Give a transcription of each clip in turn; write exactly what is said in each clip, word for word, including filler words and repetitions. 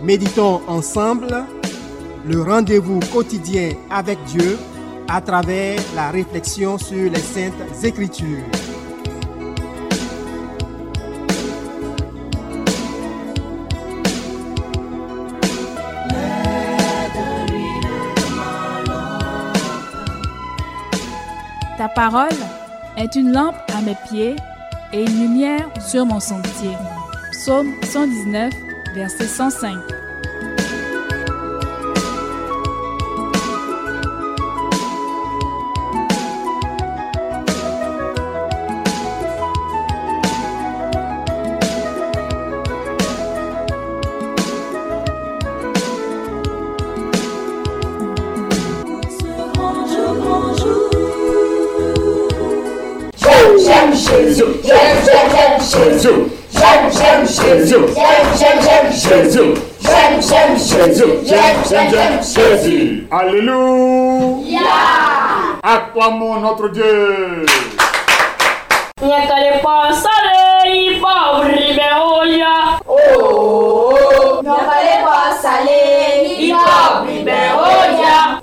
Méditons ensemble le rendez-vous quotidien avec Dieu à travers la réflexion sur les Saintes Écritures. Ta parole est une lampe à mes pieds et une lumière sur mon sentier. Psaume cent dix-neuf, verset cent cinq. J'aime Jésus, j'aime, j'aime, j'aime Jésus, j'aime, j'aime Jésus, j'aime, j'aime, j'aime Jésus, j'aime, j'aime Jésus, j'aime, j'aime, j'aime Jésus. Alléluia. Acclamons notre Dieu. Nyakale pasale i pauvre beoya. Oh, nyakale pasale i pauvre beoya.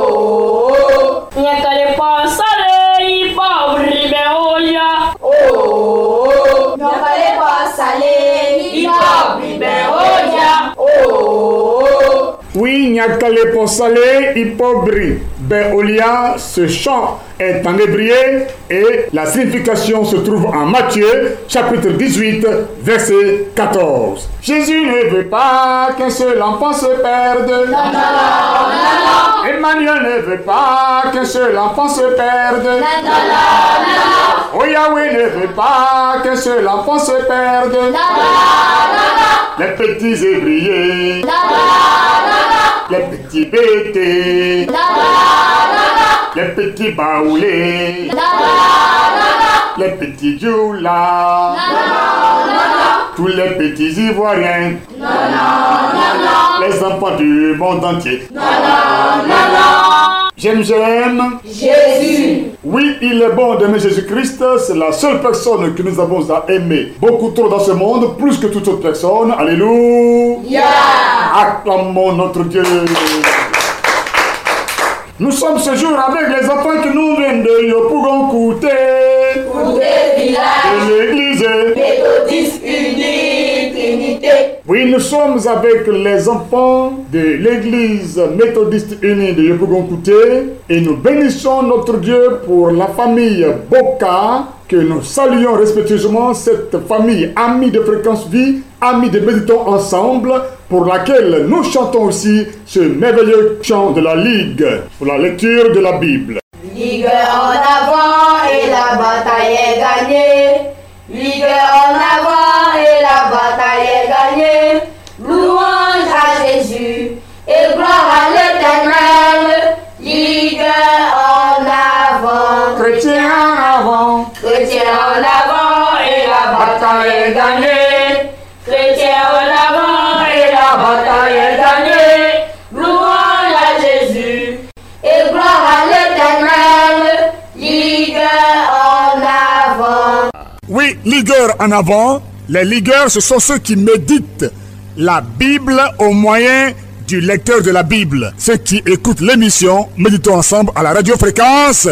Oh, nyakale pasale i pauvre beoya. Oh, nyakale pasale i pauvre beoya. Oh. Oui, Nyakale Posale Ipobri Beolia, ce chant est en hébreu et la signification se trouve en Matthieu, chapitre dix-huit, verset quatorze. Jésus ne veut pas qu'un seul enfant se perde. Non, non, non, non, non. Emmanuel ne veut pas qu'un seul enfant se perde. Non, non, non, non. Oh, Yahweh ne veut pas qu'un seul enfant se perde. Non, non, non, non. Les petits ébriers, Non, non, non, les petits bêtés, non, non, les petits baoulés, non, non, les petits djoulas, tous les petits ivoiriens, non, non, les enfants du monde entier. non, non, non. J'aime, j'aime. Jésus. Oui, il est bon d'aimer Jésus-Christ. C'est la seule personne que nous avons à aimer. Beaucoup trop dans ce monde, plus que toute autre personne. Alléluia. Yeah. Acclamons notre Dieu. Nous sommes ce jour avec les enfants qui nous viennent de Yopougon-Kouté. Pour des villages. De l'église Méthodistes unis, Trinité. Oui, nous sommes avec les enfants de l'église méthodiste unie de Yopougon-Kouté et nous bénissons notre Dieu pour la famille Boka, que nous saluons respectueusement, cette famille amie de Fréquence Vie, amie de Méditons Ensemble, pour laquelle nous chantons aussi ce merveilleux chant de la Ligue pour la lecture de la Bible. Ligue en avant et la bataille est gagnée. Ligue en avant et la bataille est gagnée. Louange à Jésus et gloire à l'Éternel. Ligue en avant. Chrétiens en avant, Chrétien en avant et la bataille est gagnée. Chrétien en avant et la bataille est gagnée. Louange à Jésus et gloire à l'Éternel. Ligue en avant. oui, ligueurs en avant. Les ligueurs, ce sont ceux qui méditent la Bible au moyen du lecteur de la Bible. Ceux qui écoutent l'émission Méditons Ensemble à la radiofréquence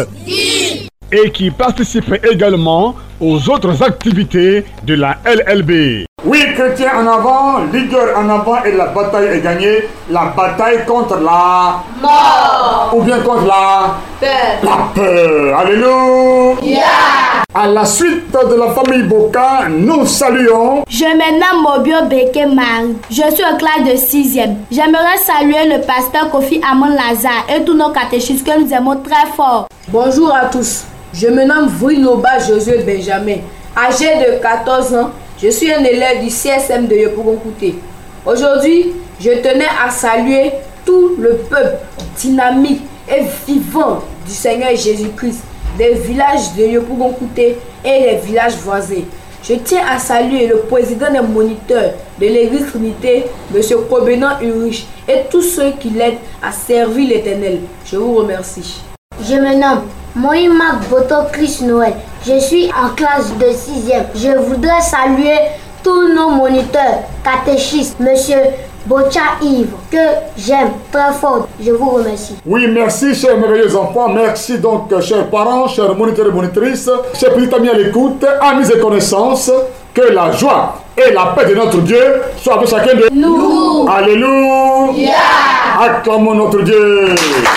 et qui participent également aux autres activités de la L L B. Oui, chrétiens en avant, ligueurs en avant et la bataille est gagnée. La bataille contre la Mort. ou bien contre la Peur. la peur. Alléluia. Yeah. À la suite de la famille Boka, nous saluons. Je me nomme Mobio Beke Marie. Je suis en classe de sixième. J'aimerais saluer le pasteur Kofi Amon Lazare et tous nos catéchistes que nous aimons très fort. Bonjour à tous. Je me nomme Vrinoba Josué Benjamin. Âgé de quatorze ans, je suis un élève du C S M de Yopougon-Kouté. Aujourd'hui, je tenais à saluer tout le peuple dynamique et vivant du Seigneur Jésus-Christ, des villages de Yopougon-Kouté et des villages voisins. Je tiens à saluer le président des moniteurs de l'église Trinité, M. Kobenan Ulrich, et tous ceux qui l'aident à servir l'Éternel. Je vous remercie. Je me nomme Moïma Boto Chris Noël. Je suis en classe de sixième. Je voudrais saluer tous nos moniteurs, catéchistes, M. Bocha Yves, que j'aime très fort. Je vous remercie. Oui, merci, chers merveilleux enfants. Merci donc, chers parents, chers moniteurs et monitrices, chers petits amis à l'écoute, amis et connaissances. Que la joie et la paix de notre Dieu soient avec chacun de nous. Alléluia. Acclamons notre Dieu.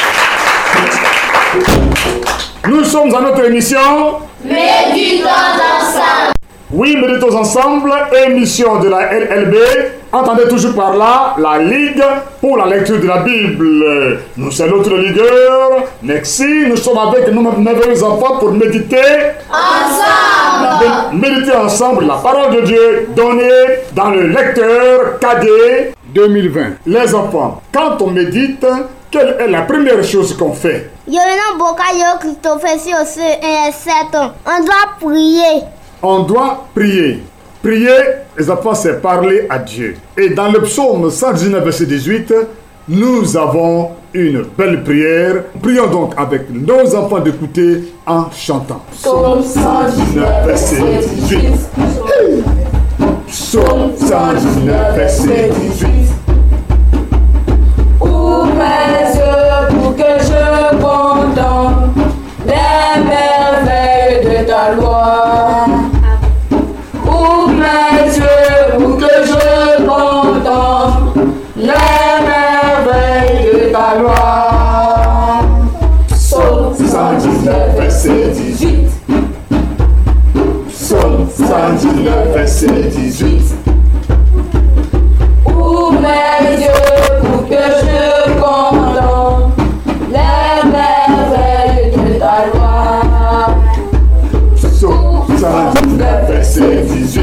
Nous sommes à notre émission Méditons ensemble. Oui, méditons ensemble, émission de la L L B. Entendez toujours par là la Ligue pour la lecture de la Bible. Nous sommes notre ligueur. Merci, nous sommes avec nos merveilleux enfants pour méditer ensemble. Méditer ensemble la parole de Dieu donnée dans le lecteur cadet deux mille vingt. Les enfants, quand on médite, quelle est la première chose qu'on fait? On doit prier. On doit prier. Prier, les enfants, c'est parler à Dieu. Et dans le psaume cent dix-neuf, verset dix-huit, nous avons une belle prière. Prions donc avec nos enfants d'écouter en chantant. Psaume cent dix-neuf, verset dix-huit. Psaume cent dix-neuf, verset dix-huit. Ouvre mes yeux pour que je contemple les merveilles de ta loi. Ouvre mes yeux pour que je contemple les merveilles de ta loi. Psaume cent dix-neuf, verset dix-huit. Psaume cent dix-neuf, verset dix-huit. Ouvre mes yeux pour que je contemple les merveilles de ta loi. Psaume cent dix-neuf, verset dix-huit.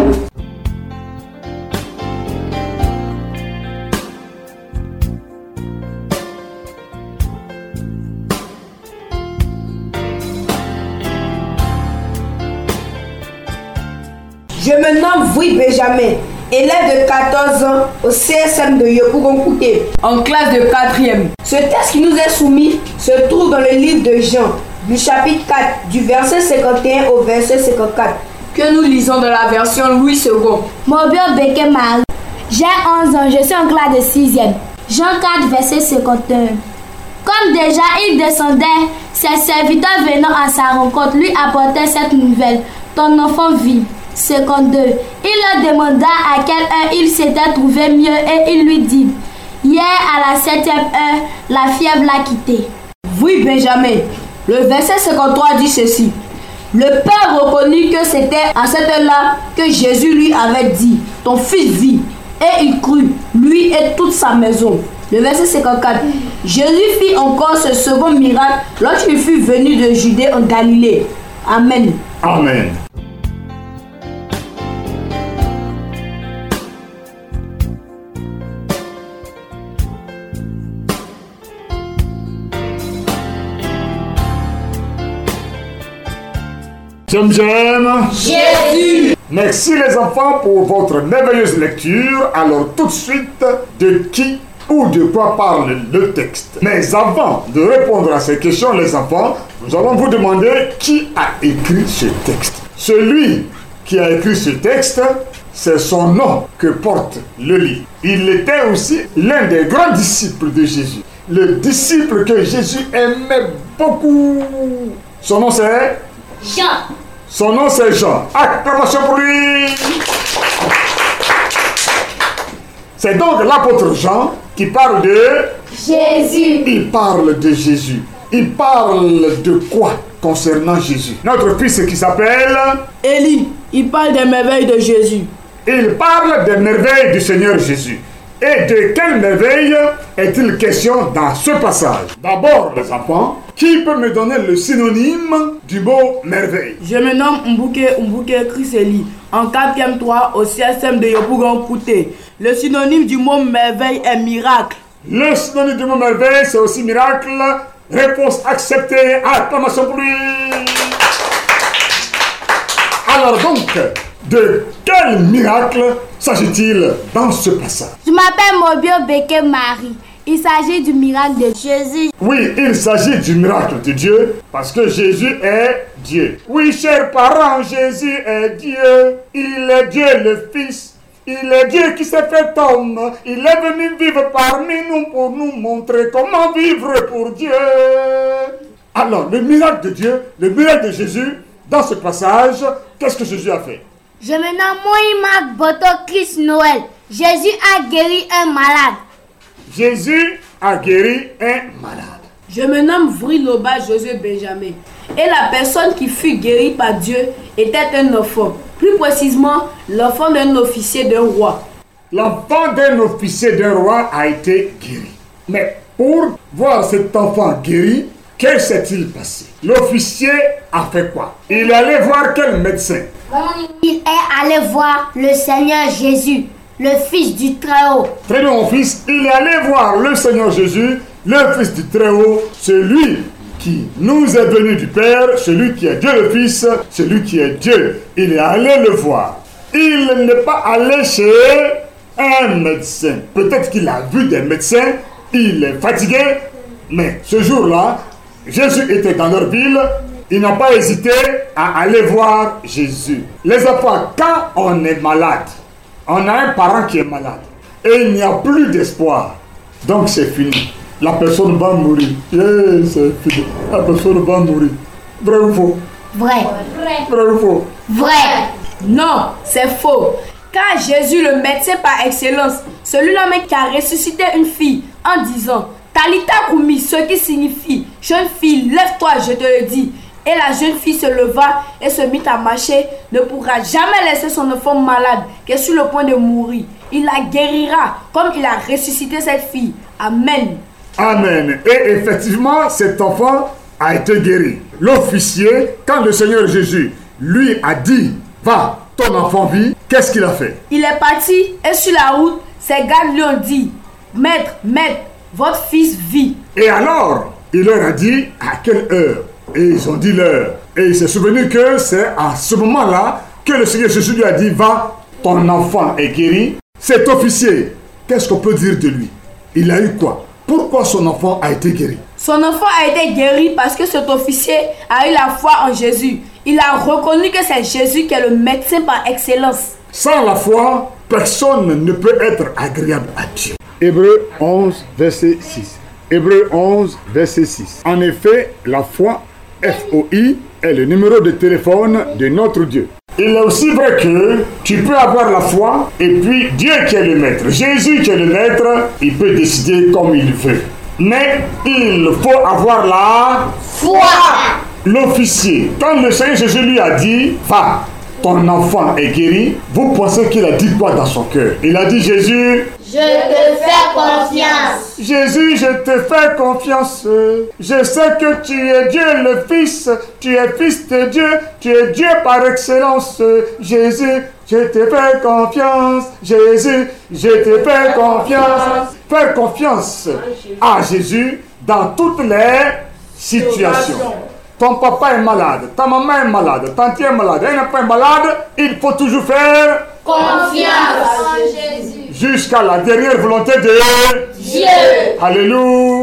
Je me nomme Vui Benjamin, élève de quatorze ans au C S M de Yopougon-Kouté, en classe de quatrième. Ce texte qui nous est soumis se trouve dans le livre de Jean, du chapitre quatre, du verset cinquante et un au verset cinquante-quatre, que nous lisons dans la version Louis second. Mobio Beke Marie. J'ai onze ans, je suis en classe de sixième. Jean quatre, verset cinquante et un. Comme déjà il descendait, ses serviteurs venant à sa rencontre lui apportaient cette nouvelle. Ton enfant vit. cinquante-deux. Il leur demanda à quelle heure il s'était trouvé mieux et il lui dit: hier à la septième heure, la fièvre l'a quitté. Oui, Benjamin. Le verset cinquante-trois dit ceci. Le père reconnut que c'était à cette heure-là que Jésus lui avait dit: ton fils vit. Et il crut, lui et toute sa maison. Le verset cinquante-quatre. Jésus fit encore ce second miracle lorsqu'il fut venu de Judée en Galilée. Amen. Amen. J'aime, j'aime. Jésus. Merci les enfants pour votre merveilleuse lecture. Alors tout de suite, de qui ou de quoi parle le texte? Mais avant de répondre à ces questions, les enfants, nous allons vous demander qui a écrit ce texte. Celui qui a écrit ce texte, c'est son nom que porte le livre. Il était aussi l'un des grands disciples de Jésus. Le disciple que Jésus aimait beaucoup. Son nom c'est Jean. Son nom c'est Jean. Acclamation pour lui. C'est donc l'apôtre Jean qui parle de Jésus. Il parle de Jésus. Il parle de quoi concernant Jésus? Notre fils qui s'appelle Élie, il parle des merveilles de Jésus. Il parle des merveilles du Seigneur Jésus. Et de quelle merveille est-il question dans ce passage? D'abord, les enfants, qui peut me donner le synonyme du mot merveille? Je me nomme Mbouke Mbouke Chriseli, en quatrième trois au C S M de Yopougon-Kouté. Le synonyme du mot merveille est miracle. Le synonyme du mot merveille, c'est aussi miracle. Réponse acceptée. Acclamation pour lui. Alors donc, de quel miracle s'agit-il dans ce passage? Je m'appelle Mobio Beke Marie. Il s'agit du miracle de Jésus. Oui, il s'agit du miracle de Dieu parce que Jésus est Dieu. Oui, chers parents, Jésus est Dieu. Il est Dieu le Fils Il est Dieu qui s'est fait homme. Il est venu vivre parmi nous pour nous montrer comment vivre pour Dieu. Alors, le miracle de Dieu, le miracle de Jésus, dans ce passage, qu'est-ce que Jésus a fait? Je me nomme Moïmak Boto Christ Noël. Jésus a guéri un malade. Jésus a guéri un malade. Je me nomme Vriloba Josué Benjamin. Et la personne qui fut guérie par Dieu était un enfant. Plus précisément, l'enfant d'un officier d'un roi. L'enfant d'un officier d'un roi a été guéri. Mais pour voir cet enfant guéri, que s'est-il passé? L'officier a fait quoi? Il est allé voir quel médecin? Il est allé voir le Seigneur Jésus, le Fils du Très-Haut. Très bien, mon fils. Il est allé voir le Seigneur Jésus, le Fils du Très-Haut, celui qui nous est venu du Père, celui qui est Dieu le Fils, celui qui est Dieu. Il est allé le voir. Il n'est pas allé chez un médecin. Peut-être qu'il a vu des médecins, il est fatigué, mais ce jour-là, Jésus était dans leur ville, il n'a pas hésité à aller voir Jésus. Les enfants, quand on est malade, on a un parent qui est malade, et il n'y a plus d'espoir, donc c'est fini. La personne va mourir. Yeah, c'est fini. La personne va mourir. Vrai ou faux? Vrai. Vrai ou faux? Vrai. Non, c'est faux. Car Jésus, le médecin par excellence, celui-là même qui a ressuscité une fille en disant Talita Koumi, ce qui signifie jeune fille, lève-toi, je te le dis. Et la jeune fille se leva et se mit à marcher, ne pourra jamais laisser son enfant malade qui est sur le point de mourir. Il la guérira comme il a ressuscité cette fille. Amen. Amen. Et effectivement, cet enfant a été guéri. L'officier, quand le Seigneur Jésus lui a dit, va, ton enfant vit, qu'est-ce qu'il a fait? Il est parti et sur la route, ses gardes lui ont dit, maître, maître, votre fils vit. Et alors, il leur a dit à quelle heure? Et ils ont dit l'heure. Et il s'est souvenu que c'est à ce moment-là que le Seigneur Jésus lui a dit, va, ton enfant est guéri. Cet officier, qu'est-ce qu'on peut dire de lui? Il a eu quoi? Pourquoi son enfant a été guéri? Son enfant a été guéri parce que cet officier a eu la foi en Jésus. Il a reconnu que c'est Jésus qui est le médecin par excellence. Sans la foi, personne ne peut être agréable à Dieu. Hébreux onze, verset six. Hébreux onze, verset six. En effet, la foi, F O I, est le numéro de téléphone de notre Dieu. Il est aussi vrai que tu peux avoir la foi et puis Dieu qui est le maître, Jésus qui est le maître, il peut décider comme il veut. Mais il faut avoir la foi. L'officier, quand le Seigneur Jésus lui a dit, va, ton enfant est guéri, vous pensez qu'il a dit quoi dans son cœur? Il a dit, Jésus, je te fais confiance. Jésus, je te fais confiance. Je sais que tu es Dieu le Fils, tu es Fils de Dieu, tu es Dieu par excellence. Jésus, je te fais confiance. Jésus, je te fais confiance. Faire confiance à Jésus dans toutes les situations. Ton papa est malade, ta maman est malade, ta tante est malade, un enfant est malade, il faut toujours faire confiance en Jésus. Jusqu'à la dernière volonté de Dieu. Alléluia.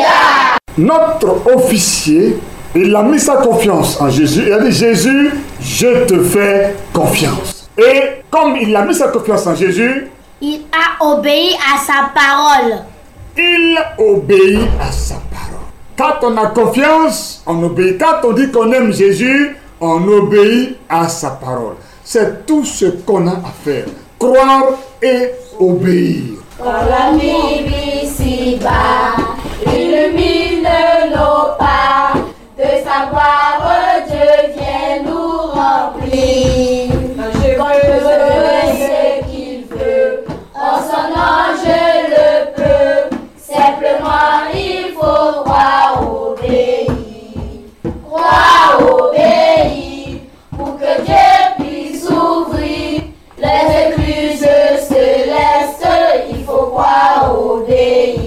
Notre officier, il a mis sa confiance en Jésus. Il a dit, Jésus, je te fais confiance. Et comme il a mis sa confiance en Jésus, il a obéi à sa parole. Il obéit à sa parole. Quand on a confiance, on obéit. Quand on dit qu'on aime Jésus, on obéit à sa parole. C'est tout ce qu'on a à faire. Croire et obéir. Quand la nuit ici-bas illumine nos pas, de sa gloire Dieu vient nous remplir. Quand je veux ce qu'il veut, en son nom je le peux. Simplement il faut croire, obéir. Croire, obéir, pour que Dieu puisse ouvrir les écluses célestes. Il faut croire, obéir.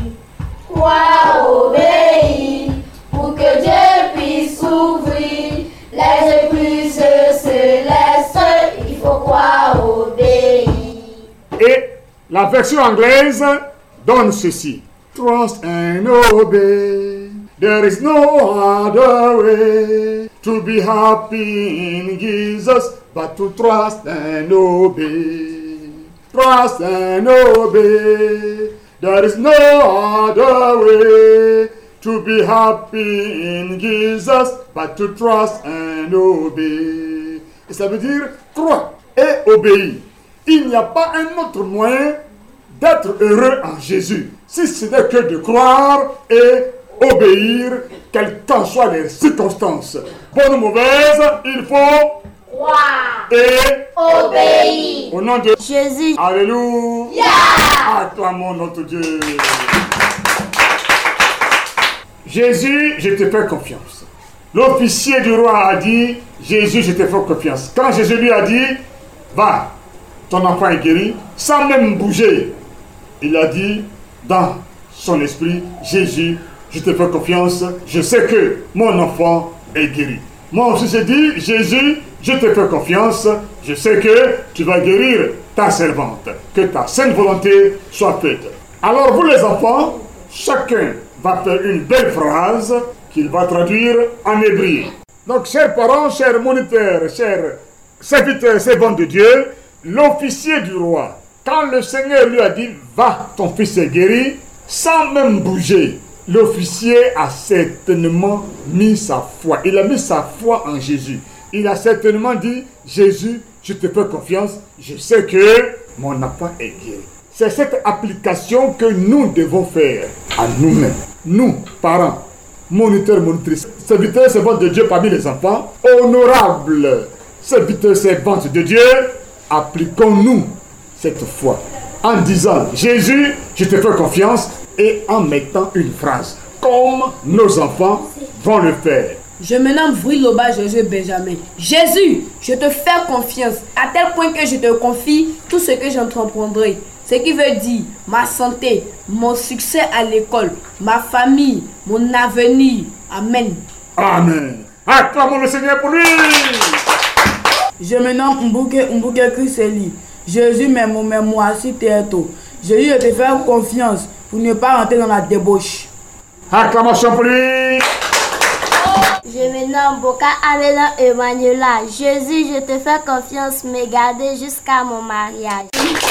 Croire, obéir, pour que Dieu puisse ouvrir les écluses célestes. Il faut croire, obéir. Et la version anglaise donne ceci. Trust and obey. There is no other way to be happy in Jesus but to trust and obey. trust and obey. There is no other way to be happy in Jesus, but to trust and obey. Et ça veut dire croire et obéir. Il n'y a pas un autre moyen d'être heureux en Jésus, si ce n'est que de croire et obéir, quelles qu'en soient les circonstances. Bonnes ou mauvaises, il faut croire et obéir. Au nom de Jésus. Alléluia. Yeah. Acclamons notre Dieu. Jésus, je te fais confiance. L'officier du roi a dit, Jésus, je te fais confiance. Quand Jésus lui a dit, va, ton enfant est guéri, sans même bouger, il a dit dans son esprit, Jésus, je te fais confiance, je sais que mon enfant est guéri. Moi aussi j'ai dit, Jésus, je te fais confiance, je sais que tu vas guérir ta servante, que ta sainte volonté soit faite. Alors vous les enfants, chacun va faire une belle phrase qu'il va traduire en hébreu. Donc chers parents, chers moniteurs, chers serviteurs, servantes de Dieu, l'officier du roi, quand le Seigneur lui a dit, va, ton fils est guéri, sans même bouger, l'officier a certainement mis sa foi. Il a mis sa foi en Jésus. Il a certainement dit, Jésus, je te fais confiance, je sais que mon enfant est guéri. C'est cette application que nous devons faire à nous-mêmes. Nous, parents, moniteurs, monitrices, serviteurs, servantes de Dieu parmi les enfants, honorables serviteurs, servantes de Dieu, appliquons-nous cette foi en disant, Jésus, je te fais confiance, et en mettant une phrase, comme nos enfants vont le faire. Je me nomme Vriloba Josué Benjamin. Jésus, je te fais confiance, à tel point que je te confie tout ce que j'entreprendrai. Ce qui veut dire ma santé, mon succès à l'école, ma famille, mon avenir. Amen. Amen. Acclamons le Seigneur pour lui. Je me nomme Mbouke Mbouke Chriseli. Jésus, mais mon mémoire, si t'es tôt. Jésus, je te fais confiance pour ne pas rentrer dans la débauche. Acclamation pour lui. Je me nomme Boka Amela Emmanuela. Jésus, je te fais confiance, me garder jusqu'à mon mariage.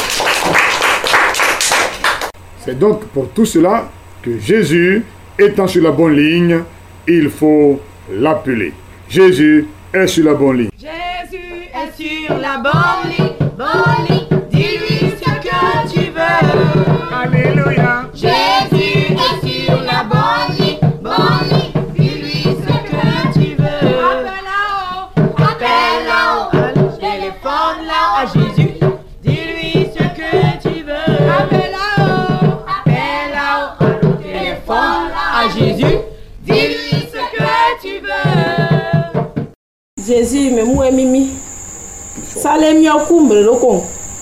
C'est donc pour tout cela que Jésus, étant sur la bonne ligne, il faut l'appeler. Jésus est sur la bonne ligne. Jésus est sur la bonne ligne, bonne ligne. Dis-lui ce que tu veux. Alléluia. Jésus est sur la bonne ligne, bonne ligne. Dis-lui ce que tu veux. Appelle là-haut, appelle là-haut. Téléphone là à Jésus. Dis-lui ce que tu veux. Appelle là-haut, appelle là-haut. Téléphone là à Jésus. Dis-lui ce que tu veux. Jésus, me mou mimi. Salé mio kumbre loko.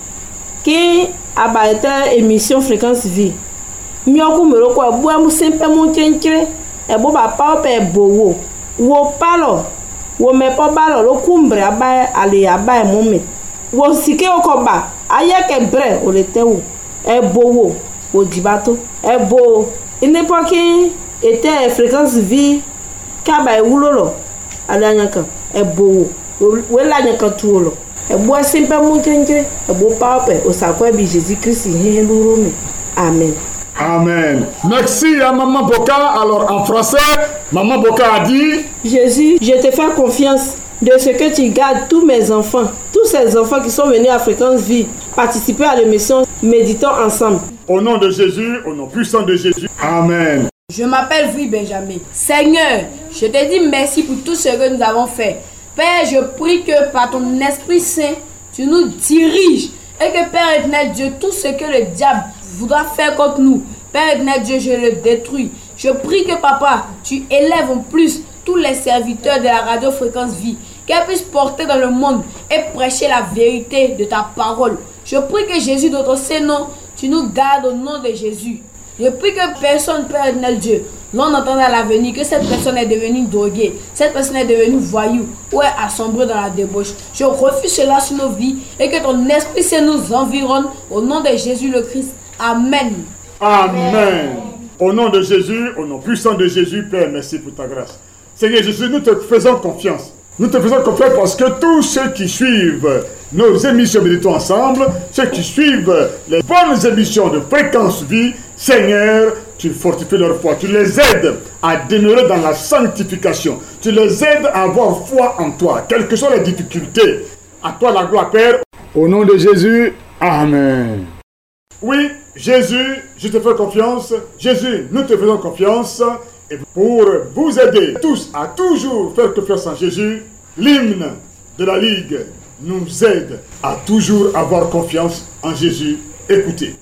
Qui abaita émission fréquence vie. Mio kumbre loko boa mu sempre mon tchentre. E bo ba pa pe bowo. Wo palo. Wo me po balo lo kumbre aba ale aba e momme. Wo sike okoba. Aye ke bre o le tewo. E bowo o dibato. E bo une époque était fréquence vie kaba e wulolo. Ale anyaka e bowo. Wo la nyaka tuolo. E bo simple mon tchentre. E bo pa pe o sakwa bi Jésus Christ hi lurumi. Amen. Amen. Merci à Maman Boka. Alors en français, Maman Boka a dit, Jésus, je te fais confiance de ce que tu gardes tous mes enfants, tous ces enfants qui sont venus à Fréquence Vie, participer à l'émission Méditons ensemble. Au nom de Jésus, au nom puissant de Jésus. Amen. Je m'appelle Vri Benjamin. Seigneur, je te dis merci pour tout ce que nous avons fait. Père, je prie que par ton Esprit Saint, tu nous diriges et que Père éternel Dieu, tout ce que le diable voudra faire contre nous, Père éternel Dieu, je le détruis. Je prie que papa, tu élèves en plus tous les serviteurs de la radio Fréquence Vie, qu'elles puissent porter dans le monde et prêcher la vérité de ta parole. Je prie que Jésus, notre Saint-Nom, tu nous gardes au nom de Jésus. Je prie que personne, Père éternel Dieu, l'on entende à l'avenir que cette personne est devenue droguée, cette personne est devenue voyou ou est assombrée dans la débauche. Je refuse cela sur nos vies et que ton Esprit Saint nous environne au nom de Jésus le Christ. Amen. Amen. Au nom de Jésus, au nom puissant de Jésus, Père, merci pour ta grâce. Seigneur Jésus, nous te faisons confiance. Nous te faisons confiance parce que tous ceux qui suivent nos émissions Méditons ensemble, ceux qui suivent les bonnes émissions de Fréquence Vie, Seigneur, tu fortifies leur foi, tu les aides à demeurer dans la sanctification, tu les aides à avoir foi en toi, quelles que soient les difficultés. À toi la gloire, Père. Au nom de Jésus, Amen. Oui, Jésus, je te fais confiance. Jésus, nous te faisons confiance. Et pour vous aider tous à toujours faire confiance en Jésus, l'hymne de la Ligue nous aide à toujours avoir confiance en Jésus. Écoutez.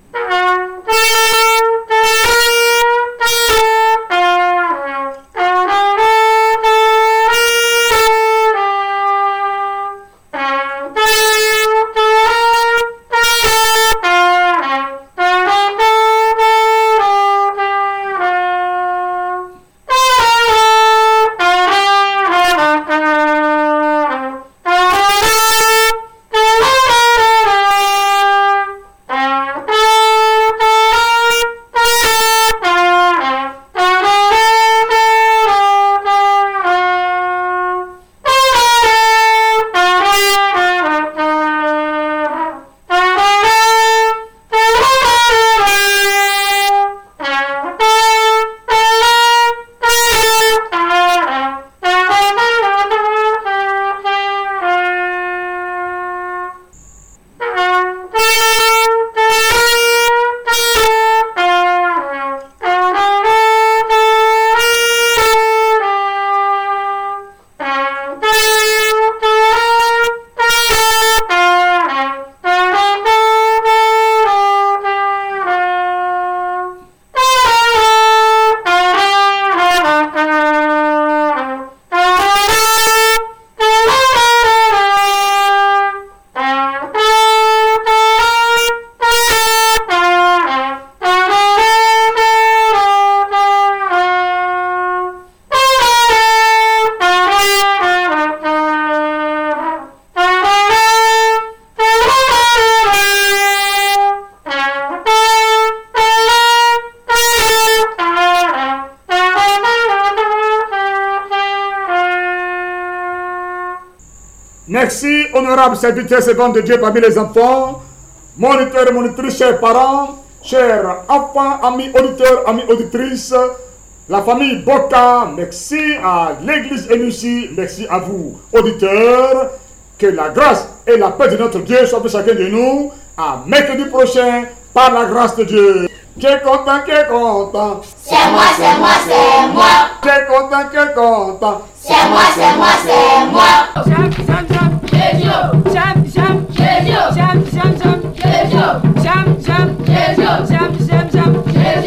Merci, honorables serviteurs et servantes de Dieu parmi les enfants, moniteurs et monitrices, chers parents, chers enfants, amis auditeurs, amis auditrices, la famille Boka, merci à l'église M U C I, merci à vous, auditeurs, que la grâce et la paix de notre Dieu soient pour chacun de nous, à mercredi prochain, par la grâce de Dieu. Qui est content, qui est content. C'est moi, c'est moi, c'est moi. Qui est content, qui est content. C'est moi, c'est moi, c'est moi. Jam, jam, jam, Jésus. Jam, jam, Jésus. Jam, jam, jam, Jésus. Jam, jam, Jésus. Jam, jam, jam,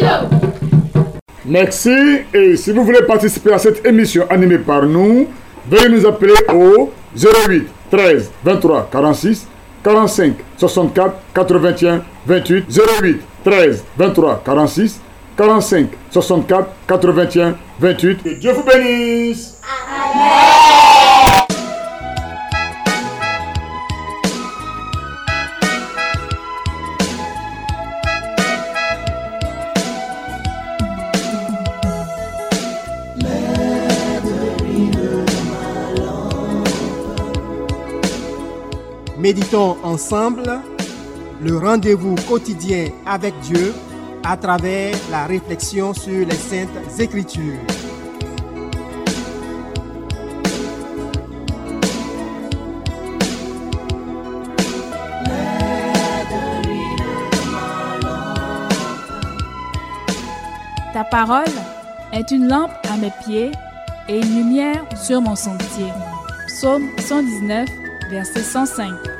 Jésus. Merci, et si vous voulez participer à cette émission animée par nous, veuillez nous appeler au zéro huit treize vingt-trois quarante-six quarante-cinq soixante-quatre quatre-vingt-un vingt-huit zéro huit treize vingt-trois quarante-six quarante-cinq soixante-quatre quatre-vingt-un vingt-huit. Que Dieu vous bénisse. Amen. Méditons ensemble le rendez-vous quotidien avec Dieu à travers la réflexion sur les Saintes Écritures. Ta parole est une lampe à mes pieds et une lumière sur mon sentier. Psaume cent dix-neuf, verset cent cinq.